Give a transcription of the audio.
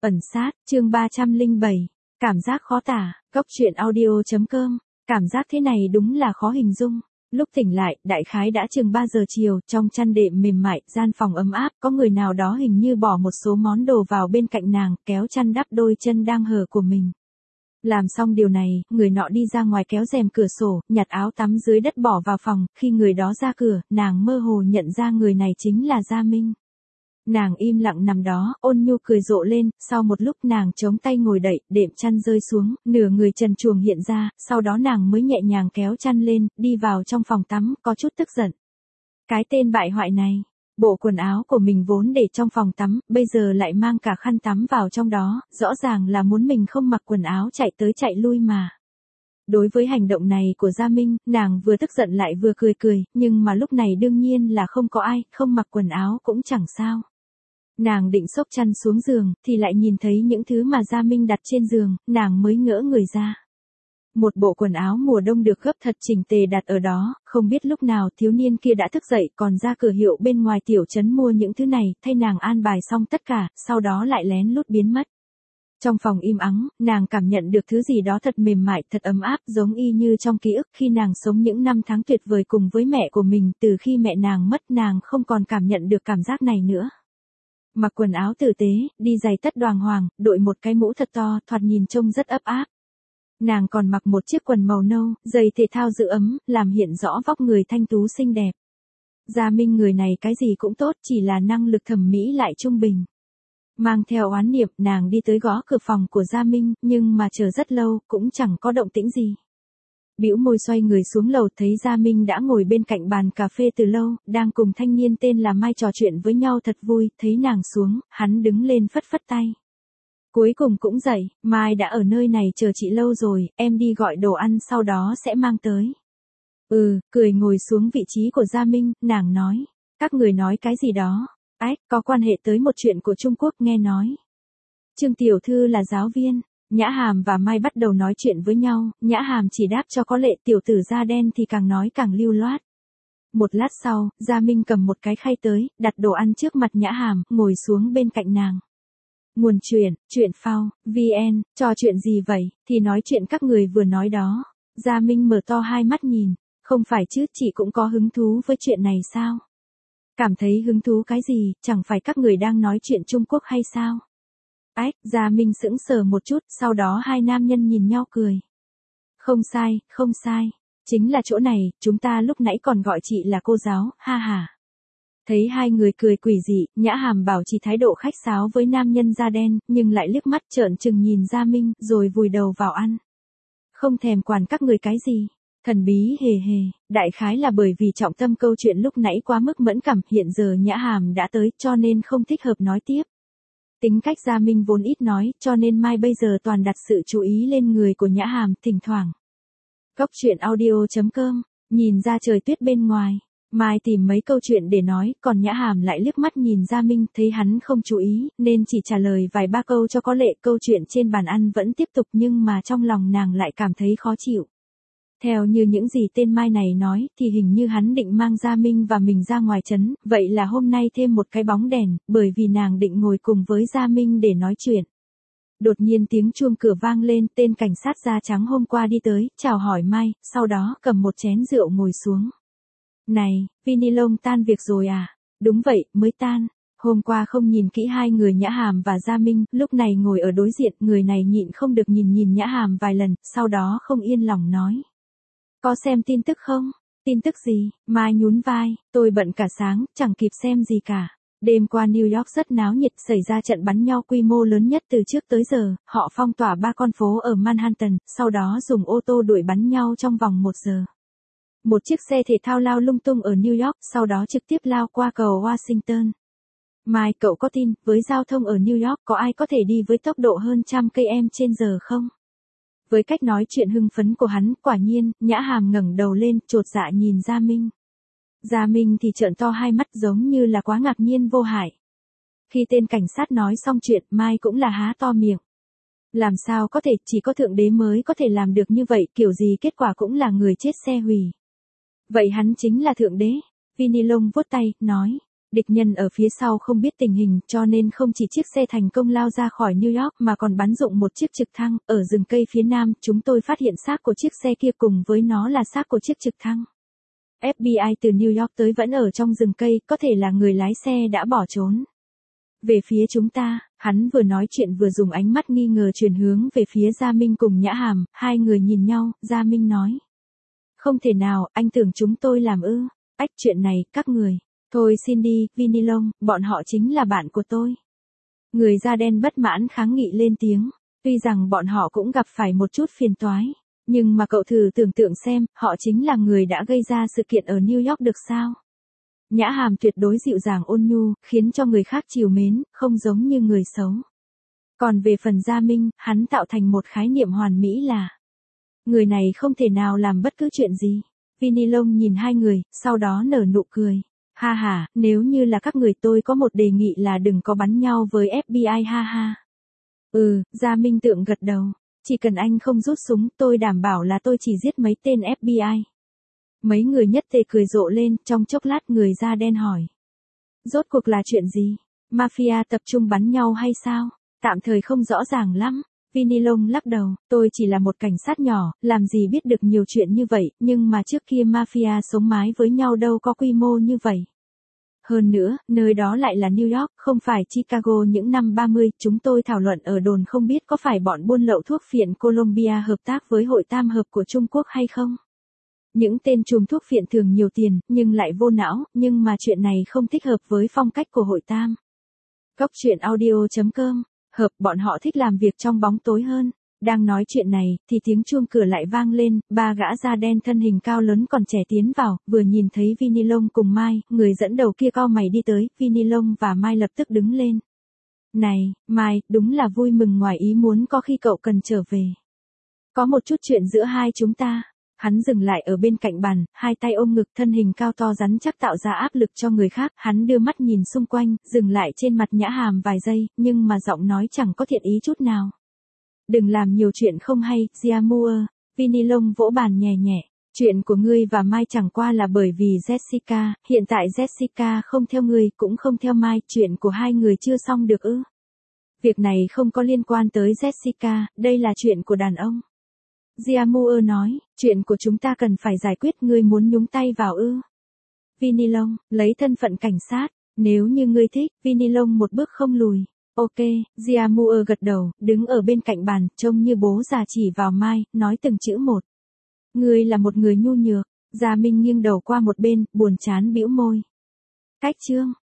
Ẩn sát, chương 307. Cảm giác khó tả, Cốc truyện audio.com. Cảm giác thế này đúng là khó hình dung. Lúc tỉnh lại, đại khái đã chừng 3 giờ chiều, trong chăn đệm mềm mại, gian phòng ấm áp, có người nào đó hình như bỏ một số món đồ vào bên cạnh nàng, kéo chăn đắp đôi chân đang hở của mình. Làm xong điều này, người nọ đi ra ngoài kéo rèm cửa sổ, nhặt áo tắm dưới đất bỏ vào phòng, khi người đó ra cửa, nàng mơ hồ nhận ra người này chính là Gia Minh. Nàng im lặng nằm đó, ôn nhu cười rộ lên, sau một lúc nàng chống tay ngồi đậy, đệm chăn rơi xuống, nửa người trần truồng hiện ra, sau đó nàng mới nhẹ nhàng kéo chăn lên, đi vào trong phòng tắm, có chút tức giận. Cái tên bại hoại này, bộ quần áo của mình vốn để trong phòng tắm, bây giờ lại mang cả khăn tắm vào trong đó, rõ ràng là muốn mình không mặc quần áo chạy tới chạy lui mà. Đối với hành động này của Gia Minh, nàng vừa tức giận lại vừa cười, nhưng mà lúc này đương nhiên là không có ai, không mặc quần áo cũng chẳng sao. Nàng định xốc chăn xuống giường, thì lại nhìn thấy những thứ mà Gia Minh đặt trên giường, nàng mới ngỡ người ra. Một bộ quần áo mùa đông được gấp thật chỉnh tề đặt ở đó, không biết lúc nào thiếu niên kia đã thức dậy còn ra cửa hiệu bên ngoài tiểu trấn mua những thứ này, thay nàng an bài xong tất cả, sau đó lại lén lút biến mất. Trong phòng im ắng, nàng cảm nhận được thứ gì đó thật mềm mại, thật ấm áp, giống y như trong ký ức khi nàng sống những năm tháng tuyệt vời cùng với mẹ của mình, từ khi mẹ nàng mất nàng không còn cảm nhận được cảm giác này nữa. Mặc quần áo tử tế, đi giày tất đoàng hoàng, đội một cái mũ thật to, thoạt nhìn trông rất ấp áp. Nàng còn mặc một chiếc quần màu nâu, giày thể thao giữ ấm, làm hiện rõ vóc người thanh tú xinh đẹp. Gia Minh người này cái gì cũng tốt, chỉ là năng lực thẩm mỹ lại trung bình. Mang theo oán niệm, nàng đi tới gõ cửa phòng của Gia Minh, nhưng mà chờ rất lâu, cũng chẳng có động tĩnh gì. Bĩu môi xoay người xuống lầu, thấy Gia Minh đã ngồi bên cạnh bàn cà phê từ lâu, đang cùng thanh niên tên là Mai trò chuyện với nhau thật vui, thấy nàng xuống, hắn đứng lên phất phất tay. Cuối cùng cũng dậy, Mai đã ở nơi này chờ chị lâu rồi, em đi gọi đồ ăn sau đó sẽ mang tới. Cười ngồi xuống vị trí của Gia Minh, nàng nói, các người nói cái gì đó, có quan hệ tới một chuyện của Trung Quốc nghe nói. Trương tiểu thư là giáo viên. Nhã Hàm và Mai bắt đầu nói chuyện với nhau, Nhã Hàm chỉ đáp cho có lệ, tiểu tử da đen thì càng nói càng lưu loát. Một lát sau, Gia Minh cầm một cái khay tới, đặt đồ ăn trước mặt Nhã Hàm, ngồi xuống bên cạnh nàng. Nguồn chuyện phao, VN, trò chuyện gì vậy, thì nói chuyện các người vừa nói đó. Gia Minh mở to hai mắt nhìn, không phải chứ, chị cũng có hứng thú với chuyện này sao? Cảm thấy hứng thú cái gì, chẳng phải các người đang nói chuyện Trung Quốc hay sao? Gia Minh sững sờ một chút, sau đó hai nam nhân nhìn nhau cười. Không sai, chính là chỗ này, chúng ta lúc nãy còn gọi chị là cô giáo, ha ha. Thấy hai người cười quỷ dị, Nhã Hàm bảo trì thái độ khách sáo với nam nhân da đen, nhưng lại liếc mắt trợn trừng nhìn Gia Minh, rồi vùi đầu vào ăn. Không thèm quản các người cái gì. Thần bí hề, đại khái là bởi vì trọng tâm câu chuyện lúc nãy quá mức mẫn cảm, hiện giờ Nhã Hàm đã tới, cho nên không thích hợp nói tiếp. Tính cách Gia Minh vốn ít nói, cho nên Mai bây giờ toàn đặt sự chú ý lên người của Nhã Hàm, thỉnh thoảng. Cốc truyện audio.com, nhìn ra trời tuyết bên ngoài, Mai tìm mấy câu chuyện để nói, còn Nhã Hàm lại liếc mắt nhìn Gia Minh, thấy hắn không chú ý, nên chỉ trả lời vài ba câu cho có lệ, câu chuyện trên bàn ăn vẫn tiếp tục nhưng mà trong lòng nàng lại cảm thấy khó chịu. Theo như những gì tên Mai này nói, thì hình như hắn định mang Gia Minh và mình ra ngoài trấn, vậy là hôm nay thêm một cái bóng đèn, bởi vì nàng định ngồi cùng với Gia Minh để nói chuyện. Đột nhiên tiếng chuông cửa vang lên, tên cảnh sát da trắng hôm qua đi tới, chào hỏi Mai, sau đó cầm một chén rượu ngồi xuống. Này, Vinilông tan việc rồi à? Đúng vậy, mới tan. Hôm qua không nhìn kỹ hai người Nhã Hàm và Gia Minh, lúc này ngồi ở đối diện, người này nhịn không được nhìn Nhã Hàm vài lần, sau đó không yên lòng nói. Có xem tin tức không? Tin tức gì? Mai nhún vai, tôi bận cả sáng, chẳng kịp xem gì cả. Đêm qua New York rất náo nhiệt, xảy ra trận bắn nhau quy mô lớn nhất từ trước tới giờ, họ phong tỏa 3 con phố ở Manhattan, sau đó dùng ô tô đuổi bắn nhau trong vòng 1 giờ. Một chiếc xe thể thao lao lung tung ở New York, sau đó trực tiếp lao qua cầu Washington. Mai, cậu có tin, với giao thông ở New York có ai có thể đi với tốc độ hơn 100 km/h không? Với cách nói chuyện hưng phấn của hắn, quả nhiên, Nhã Hàm ngẩng đầu lên, chột dạ nhìn Gia Minh. Gia Minh thì trợn to hai mắt giống như là quá ngạc nhiên vô hại. Khi tên cảnh sát nói xong chuyện, Mai cũng là há to miệng. Làm sao có thể, chỉ có Thượng Đế mới có thể làm được như vậy, kiểu gì kết quả cũng là người chết xe hủy. Vậy hắn chính là Thượng Đế. Vinilông vuốt tay, nói. Địch nhân ở phía sau không biết tình hình cho nên không chỉ chiếc xe thành công lao ra khỏi New York mà còn bắn dụng một chiếc trực thăng. Ở rừng cây phía nam, chúng tôi phát hiện xác của chiếc xe kia cùng với nó là xác của chiếc trực thăng. FBI từ New York tới vẫn ở trong rừng cây, có thể là người lái xe đã bỏ trốn. Về phía chúng ta, hắn vừa nói chuyện vừa dùng ánh mắt nghi ngờ chuyển hướng về phía Gia Minh cùng Nhã Hàm, hai người nhìn nhau, Gia Minh nói. Không thể nào, anh tưởng chúng tôi làm ư? Ách, chuyện này, các người. Thôi xin đi, Vinny Long, bọn họ chính là bạn của tôi. Người da đen bất mãn kháng nghị lên tiếng, tuy rằng bọn họ cũng gặp phải một chút phiền toái, nhưng mà cậu thử tưởng tượng xem, họ chính là người đã gây ra sự kiện ở New York được sao? Nhã Hàm tuyệt đối dịu dàng ôn nhu, khiến cho người khác trìu mến, không giống như người xấu. Còn về phần Gia Minh, hắn tạo thành một khái niệm hoàn mỹ là người này không thể nào làm bất cứ chuyện gì. Vinny Long nhìn hai người, sau đó nở nụ cười. Ha ha, nếu như là các người tôi có một đề nghị là đừng có bắn nhau với FBI ha ha. Gia Minh Tượng gật đầu. Chỉ cần anh không rút súng, tôi đảm bảo là tôi chỉ giết mấy tên FBI. Mấy người nhất tề cười rộ lên, trong chốc lát người da đen hỏi. Rốt cuộc là chuyện gì? Mafia tập trung bắn nhau hay sao? Tạm thời không rõ ràng lắm. Vinny Long lắc đầu, tôi chỉ là một cảnh sát nhỏ, làm gì biết được nhiều chuyện như vậy, nhưng mà trước kia Mafia sống mái với nhau đâu có quy mô như vậy. Hơn nữa, nơi đó lại là New York, không phải Chicago những năm 30, chúng tôi thảo luận ở đồn không biết có phải bọn buôn lậu thuốc phiện Colombia hợp tác với hội tam hợp của Trung Quốc hay không. Những tên trùm thuốc phiện thường nhiều tiền, nhưng lại vô não, nhưng mà chuyện này không thích hợp với phong cách của hội tam. Góc truyện audio.com, bọn họ thích làm việc trong bóng tối hơn. Đang nói chuyện này, thì tiếng chuông cửa lại vang lên, ba gã da đen thân hình cao lớn còn trẻ tiến vào, vừa nhìn thấy Vinny Long cùng Mai, người dẫn đầu kia cau mày đi tới, Vinny Long và Mai lập tức đứng lên. Này, Mai, đúng là vui mừng ngoài ý muốn có khi cậu cần trở về. Có một chút chuyện giữa hai chúng ta. Hắn dừng lại ở bên cạnh bàn, hai tay ôm ngực, thân hình cao to rắn chắc tạo ra áp lực cho người khác, hắn đưa mắt nhìn xung quanh, dừng lại trên mặt Nhã Hàm vài giây, nhưng mà giọng nói chẳng có thiện ý chút nào. Đừng làm nhiều chuyện không hay, Gia Moore. Vinny Long vỗ bàn nhẹ nhẹ. Chuyện của ngươi và Mai chẳng qua là bởi vì Jessica, hiện tại Jessica không theo ngươi, cũng không theo Mai, chuyện của hai người chưa xong được ư? Việc này không có liên quan tới Jessica, đây là chuyện của đàn ông. Gia Moore nói, chuyện của chúng ta cần phải giải quyết, ngươi muốn nhúng tay vào ư? Vinny Long, lấy thân phận cảnh sát, nếu như ngươi thích, Vinny Long một bước không lùi. Ok, Gia Moore gật đầu, đứng ở bên cạnh bàn, trông như bố già chỉ vào Mai, nói từng chữ một. Ngươi là một người nhu nhược. Gia Minh nghiêng đầu qua một bên, buồn chán bĩu môi. Cách chương.